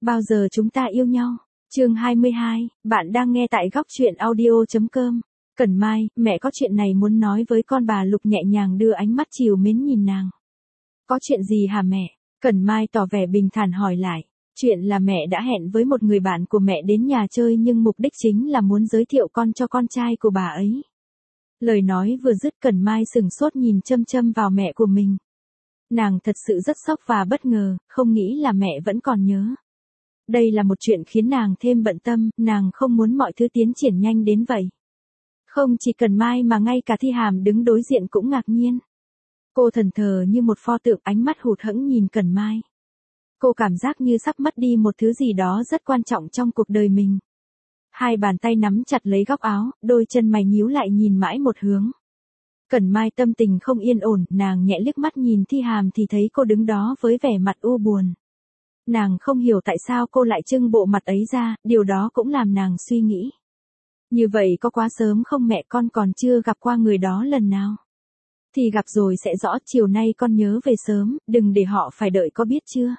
Bao giờ chúng ta yêu nhau? Chương 22, bạn đang nghe tại góc truyện audio.com. Cẩn Mai, mẹ có chuyện này muốn nói với con. Bà Lục nhẹ nhàng đưa ánh mắt trìu mến nhìn nàng. Có chuyện gì hả mẹ? Cẩn Mai tỏ vẻ bình thản hỏi lại. Chuyện là mẹ đã hẹn với một người bạn của mẹ đến nhà chơi nhưng mục đích chính là muốn giới thiệu con cho con trai của bà ấy. Lời nói vừa dứt Cẩn Mai sửng sốt nhìn chăm chăm vào mẹ của mình. Nàng thật sự rất sốc và bất ngờ, không nghĩ là mẹ vẫn còn nhớ. Đây là một chuyện khiến nàng thêm bận tâm, nàng không muốn mọi thứ tiến triển nhanh đến vậy. Không chỉ Cẩn Mai mà ngay cả Thi Hàm đứng đối diện cũng ngạc nhiên. Cô thẫn thờ như một pho tượng, ánh mắt hụt hẫng nhìn Cẩn Mai. Cô cảm giác như sắp mất đi một thứ gì đó rất quan trọng trong cuộc đời mình. Hai bàn tay nắm chặt lấy góc áo, đôi chân mày nhíu lại nhìn mãi một hướng. Cẩn Mai tâm tình không yên ổn, nàng nhẹ liếc mắt nhìn Thi Hàm thì thấy cô đứng đó với vẻ mặt u buồn. Nàng không hiểu tại sao cô lại trưng bộ mặt ấy ra, điều đó cũng làm nàng suy nghĩ. Như vậy có quá sớm không mẹ, con còn chưa gặp qua người đó lần nào. Thì gặp rồi sẽ rõ, chiều nay con nhớ về sớm, đừng để họ phải đợi có biết chưa.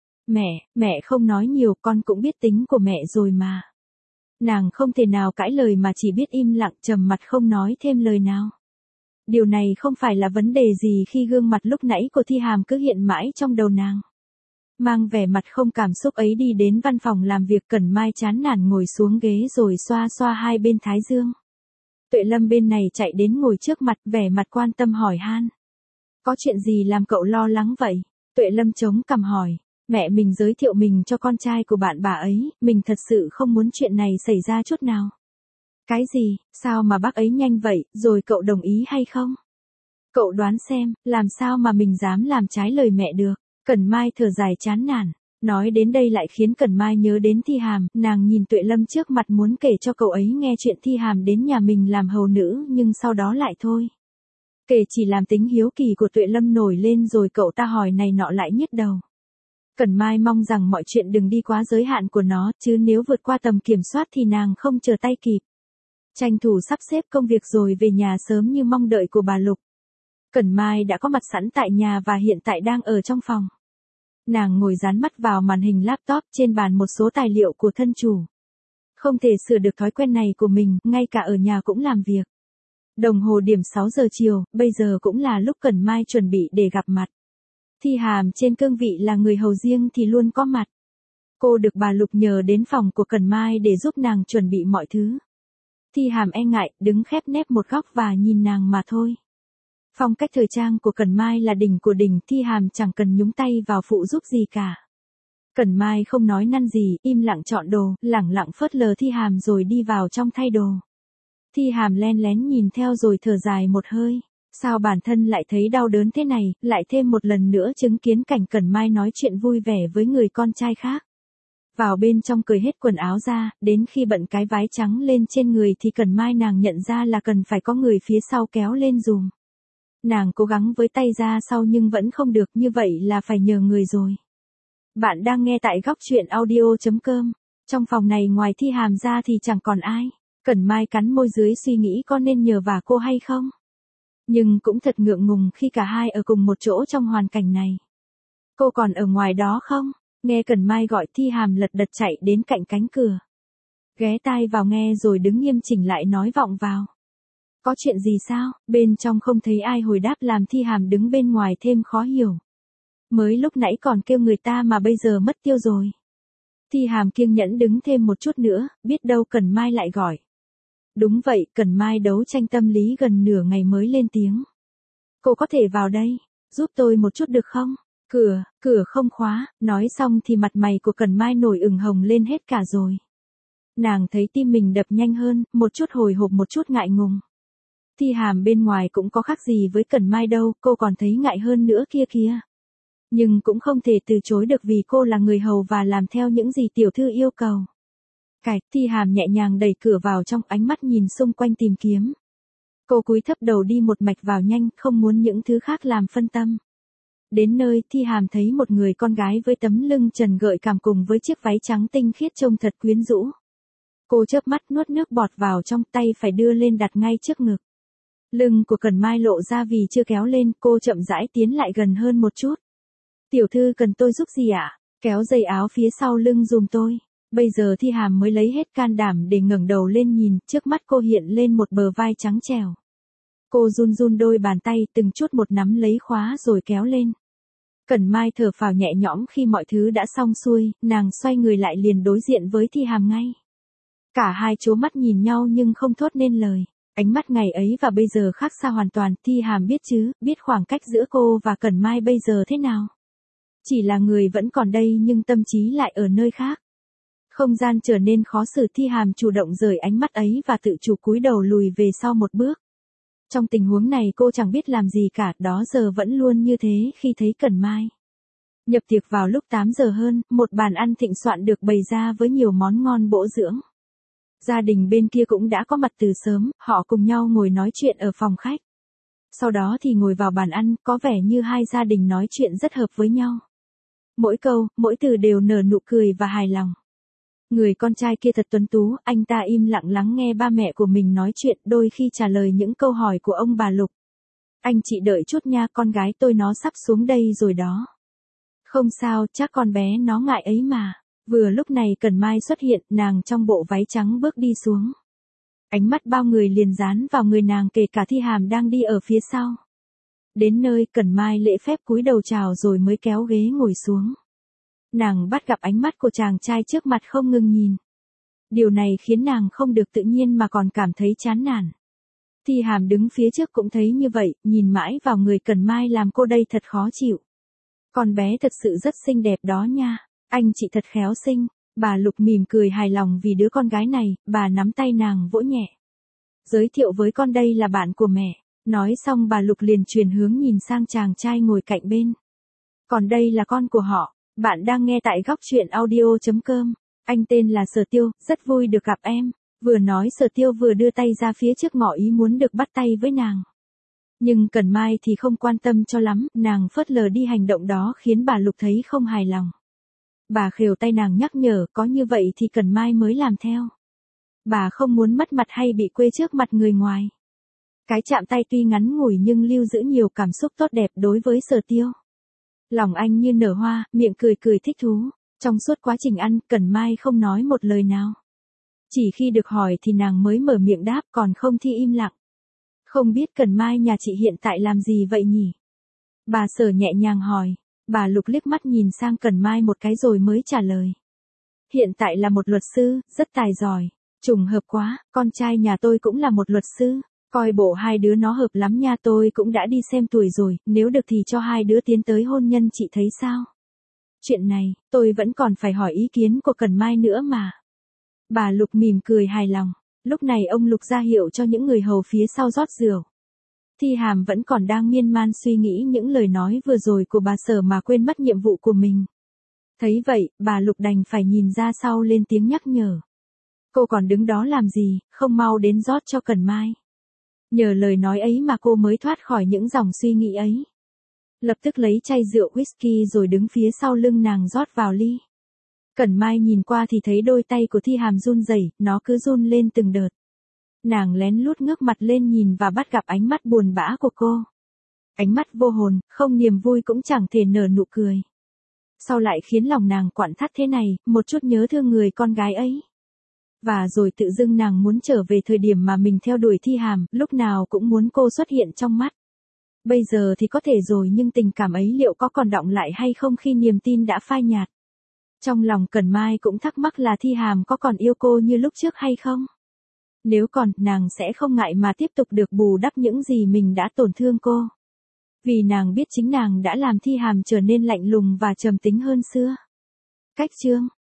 Mẹ không nói nhiều, con cũng biết tính của mẹ rồi mà. Nàng không thể nào cãi lời mà chỉ biết im lặng trầm mặt không nói thêm lời nào. Điều này không phải là vấn đề gì khi gương mặt lúc nãy của Thi Hàm cứ hiện mãi trong đầu nàng. Mang vẻ mặt không cảm xúc ấy đi đến văn phòng làm việc, Cẩn Mai chán nản ngồi xuống ghế rồi xoa xoa hai bên thái dương. Tuệ Lâm bên này chạy đến ngồi trước mặt, vẻ mặt quan tâm hỏi han. Có chuyện gì làm cậu lo lắng vậy? Tuệ Lâm chống cằm hỏi. Mẹ mình giới thiệu mình cho con trai của bạn bà ấy, mình thật sự không muốn chuyện này xảy ra chút nào. Cái gì, sao mà bác ấy nhanh vậy, rồi cậu đồng ý hay không? Cậu đoán xem, làm sao mà mình dám làm trái lời mẹ được? Cẩn Mai thở dài chán nản. Nói đến đây lại khiến Cẩn Mai nhớ đến Thi Hàm, nàng nhìn Tuệ Lâm trước mặt muốn kể cho cậu ấy nghe chuyện Thi Hàm đến nhà mình làm hầu nữ nhưng sau đó lại thôi. Kể chỉ làm tính hiếu kỳ của Tuệ Lâm nổi lên rồi cậu ta hỏi này nọ lại nhức đầu. Cẩn Mai mong rằng mọi chuyện đừng đi quá giới hạn của nó, chứ nếu vượt qua tầm kiểm soát thì nàng không chờ tay kịp. Tranh thủ sắp xếp công việc rồi về nhà sớm như mong đợi của bà Lục. Cẩn Mai đã có mặt sẵn tại nhà và hiện tại đang ở trong phòng. Nàng ngồi dán mắt vào màn hình laptop, trên bàn một số tài liệu của thân chủ. Không thể sửa được thói quen này của mình, ngay cả ở nhà cũng làm việc. Đồng hồ điểm 6 giờ chiều, bây giờ cũng là lúc Cẩn Mai chuẩn bị để gặp mặt. Thi Hàm trên cương vị là người hầu riêng thì luôn có mặt. Cô được bà Lục nhờ đến phòng của Cẩn Mai để giúp nàng chuẩn bị mọi thứ. Thi Hàm e ngại, đứng khép nép một góc và nhìn nàng mà thôi. Phong cách thời trang của Cẩn Mai là đỉnh của đỉnh, Thi Hàm chẳng cần nhúng tay vào phụ giúp gì cả. Cẩn Mai không nói năn gì, im lặng chọn đồ, lẳng lặng phớt lờ Thi Hàm rồi đi vào trong thay đồ. Thi Hàm len lén nhìn theo rồi thở dài một hơi. Sao bản thân lại thấy đau đớn thế này, lại thêm một lần nữa chứng kiến cảnh Cẩn Mai nói chuyện vui vẻ với người con trai khác. Vào bên trong cởi hết quần áo ra, đến khi bận cái váy trắng lên trên người thì Cẩn Mai nàng nhận ra là cần phải có người phía sau kéo lên dùm. Nàng cố gắng với tay ra sau nhưng vẫn không được, như vậy là phải nhờ người rồi. Bạn đang nghe tại góc truyện audio.com. Trong phòng này ngoài Thi Hàm ra thì chẳng còn ai. Cẩn Mai cắn môi dưới suy nghĩ có nên nhờ vả cô hay không. Nhưng cũng thật ngượng ngùng khi cả hai ở cùng một chỗ trong hoàn cảnh này. Cô còn ở ngoài đó không? Nghe Cẩn Mai gọi, Thi Hàm lật đật chạy đến cạnh cánh cửa. Ghé tai vào nghe rồi đứng nghiêm chỉnh lại nói vọng vào. Có chuyện gì sao? Bên trong không thấy ai hồi đáp làm Thi Hàm đứng bên ngoài thêm khó hiểu. Mới lúc nãy còn kêu người ta mà bây giờ mất tiêu rồi. Thi Hàm kiêng nhẫn đứng thêm một chút nữa, biết đâu Cẩn Mai lại gọi. Đúng vậy, Cẩn Mai đấu tranh tâm lý gần nửa ngày mới lên tiếng. Cô có thể vào đây, giúp tôi một chút được không? Cửa không khóa, nói xong thì mặt mày của Cẩn Mai nổi ửng hồng lên hết cả rồi. Nàng thấy tim mình đập nhanh hơn, một chút hồi hộp một chút ngại ngùng. Thi Hàm bên ngoài cũng có khác gì với Cẩn Mai đâu, cô còn thấy ngại hơn nữa kia. Nhưng cũng không thể từ chối được vì cô là người hầu và làm theo những gì tiểu thư yêu cầu. Thi Hàm nhẹ nhàng đẩy cửa vào trong, ánh mắt nhìn xung quanh tìm kiếm. Cô cúi thấp đầu đi một mạch vào nhanh, không muốn những thứ khác làm phân tâm. Đến nơi, Thi Hàm thấy một người con gái với tấm lưng trần gợi cảm cùng với chiếc váy trắng tinh khiết trông thật quyến rũ. Cô chớp mắt nuốt nước bọt vào trong, tay phải đưa lên đặt ngay trước ngực. Lưng của Cẩn Mai lộ ra vì chưa kéo lên, cô chậm rãi tiến lại gần hơn một chút. Tiểu thư cần tôi giúp gì ạ? Kéo dây áo phía sau lưng giùm tôi. Bây giờ Thi Hàm mới lấy hết can đảm để ngẩng đầu lên nhìn, trước mắt cô hiện lên một bờ vai trắng trẻo. Cô run run đôi bàn tay từng chút một nắm lấy khóa rồi kéo lên. Cẩn Mai thở phào nhẹ nhõm khi mọi thứ đã xong xuôi, nàng xoay người lại liền đối diện với Thi Hàm ngay. Cả hai trố mắt nhìn nhau nhưng không thốt nên lời. Ánh mắt ngày ấy và bây giờ khác xa hoàn toàn, Thi Hàm biết chứ, biết khoảng cách giữa cô và Cẩn Mai bây giờ thế nào. Chỉ là người vẫn còn đây nhưng tâm trí lại ở nơi khác. Không gian trở nên khó xử, Thi Hàm chủ động rời ánh mắt ấy và tự chủ cúi đầu lùi về sau một bước. Trong tình huống này cô chẳng biết làm gì cả, đó giờ vẫn luôn như thế khi thấy Cẩn Mai. Nhập tiệc vào lúc 8 giờ hơn, một bàn ăn thịnh soạn được bày ra với nhiều món ngon bổ dưỡng. Gia đình bên kia cũng đã có mặt từ sớm, họ cùng nhau ngồi nói chuyện ở phòng khách. Sau đó thì ngồi vào bàn ăn, có vẻ như hai gia đình nói chuyện rất hợp với nhau. Mỗi câu, mỗi từ đều nở nụ cười và hài lòng. Người con trai kia thật tuấn tú, anh ta im lặng lắng nghe ba mẹ của mình nói chuyện, đôi khi trả lời những câu hỏi của ông bà Lục. Anh chị đợi chút nha, con gái tôi nó sắp xuống đây rồi đó. Không sao, chắc con bé nó ngại ấy mà. Vừa lúc này Cẩn Mai xuất hiện, nàng trong bộ váy trắng bước đi xuống. Ánh mắt bao người liền dán vào người nàng, kể cả Thi Hàm đang đi ở phía sau. Đến nơi, Cẩn Mai lễ phép cúi đầu chào rồi mới kéo ghế ngồi xuống. Nàng bắt gặp ánh mắt của chàng trai trước mặt không ngừng nhìn. Điều này khiến nàng không được tự nhiên mà còn cảm thấy chán nản. Thi Hàm đứng phía trước cũng thấy như vậy, nhìn mãi vào người Cẩn Mai làm cô đây thật khó chịu. Con bé thật sự rất xinh đẹp đó nha, anh chị thật khéo xinh. Bà Lục mỉm cười hài lòng vì đứa con gái này, bà nắm tay nàng vỗ nhẹ. Giới thiệu với con, đây là bạn của mẹ. Nói xong bà Lục liền chuyển hướng nhìn sang chàng trai ngồi cạnh bên. Còn đây là con của họ. Bạn đang nghe tại góc truyện audio.com. Anh tên là Sở Tiêu, rất vui được gặp em. Vừa nói Sở Tiêu vừa đưa tay ra phía trước ngỏ ý muốn được bắt tay với nàng. Nhưng Cẩn Mai thì không quan tâm cho lắm, nàng phớt lờ đi hành động đó khiến bà Lục thấy không hài lòng. Bà khều tay nàng nhắc nhở, có như vậy thì Cẩn Mai mới làm theo. Bà không muốn mất mặt hay bị quê trước mặt người ngoài. Cái chạm tay tuy ngắn ngủi nhưng lưu giữ nhiều cảm xúc tốt đẹp đối với Sở Tiêu. Lòng anh như nở hoa, miệng cười cười thích thú. Trong suốt quá trình ăn, Cẩn Mai không nói một lời nào. Chỉ khi được hỏi thì nàng mới mở miệng đáp, còn không thì im lặng. Không biết Cẩn Mai nhà chị hiện tại làm gì vậy nhỉ? Bà Sở nhẹ nhàng hỏi. Bà Lục liếc mắt nhìn sang Cẩn Mai một cái rồi mới trả lời. Hiện tại là một luật sư, rất tài giỏi. Trùng hợp quá, con trai nhà tôi cũng là một luật sư. Coi bộ hai đứa nó hợp lắm nha, tôi cũng đã đi xem tuổi rồi, nếu được thì cho hai đứa tiến tới hôn nhân, chị thấy sao? Chuyện này, tôi vẫn còn phải hỏi ý kiến của Cẩn Mai nữa mà. Bà Lục mỉm cười hài lòng. Lúc này ông Lục ra hiệu cho những người hầu phía sau rót rượu. Thi Hàm vẫn còn đang miên man suy nghĩ những lời nói vừa rồi của bà Sở mà quên mất nhiệm vụ của mình. Thấy vậy, bà Lục đành phải nhìn ra sau lên tiếng nhắc nhở. Cô còn đứng đó làm gì, không mau đến rót cho Cẩn Mai. Nhờ lời nói ấy mà cô mới thoát khỏi những dòng suy nghĩ ấy. Lập tức lấy chai rượu whisky rồi đứng phía sau lưng nàng rót vào ly. Cẩn Mai nhìn qua thì thấy đôi tay của Thi Hàm run rẩy, nó cứ run lên từng đợt. Nàng lén lút ngước mặt lên nhìn và bắt gặp ánh mắt buồn bã của cô. Ánh mắt vô hồn, không niềm vui cũng chẳng thể nở nụ cười. Sao lại khiến lòng nàng quặn thắt thế này, một chút nhớ thương người con gái ấy. Và rồi tự dưng nàng muốn trở về thời điểm mà mình theo đuổi Thi Hàm, lúc nào cũng muốn cô xuất hiện trong mắt. Bây giờ thì có thể rồi nhưng tình cảm ấy liệu có còn đọng lại hay không khi niềm tin đã phai nhạt. Trong lòng Cẩn Mai cũng thắc mắc là Thi Hàm có còn yêu cô như lúc trước hay không? Nếu còn, nàng sẽ không ngại mà tiếp tục được bù đắp những gì mình đã tổn thương cô. Vì nàng biết chính nàng đã làm Thi Hàm trở nên lạnh lùng và trầm tính hơn xưa. Cách chương